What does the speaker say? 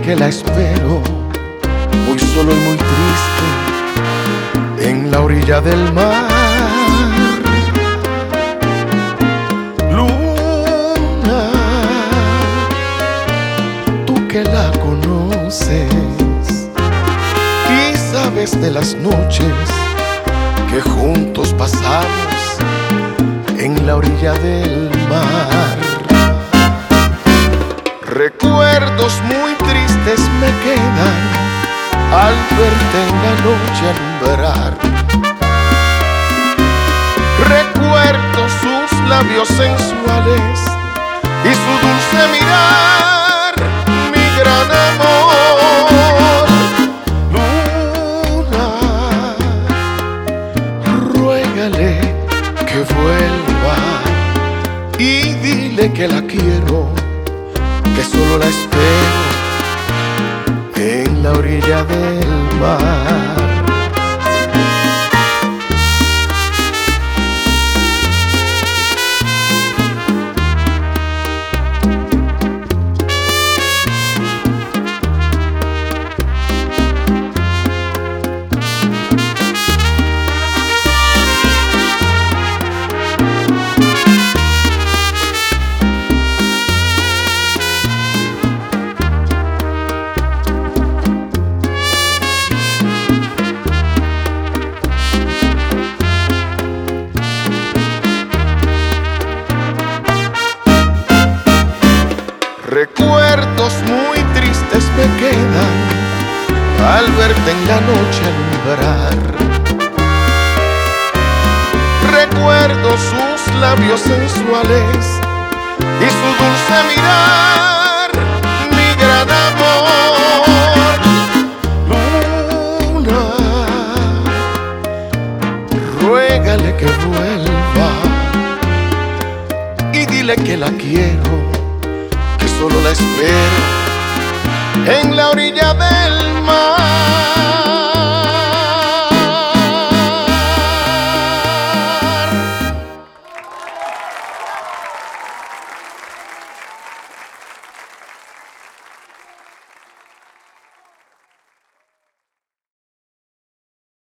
que la espero, muy solo y muy triste, en la orilla del mar. Luna, tú que la conoces y sabes de las noches que juntos pasamos en la orilla del mar. Recuerdos muy tristes me quedan al verte en la noche alumbrar. Recuerdo sus labios sensuales y su dulce mirar, mi gran amor. Luna, ruégale que vuelva y dile que la quiero, que solo la espero en la orilla del mar. Recuerdos muy tristes me quedan al verte en la noche alumbrar. Recuerdo sus labios sensuales y su dulce mirar, mi gran amor. Luna, ruégale que vuelva y dile que la quiero, solo la espero en la orilla del mar.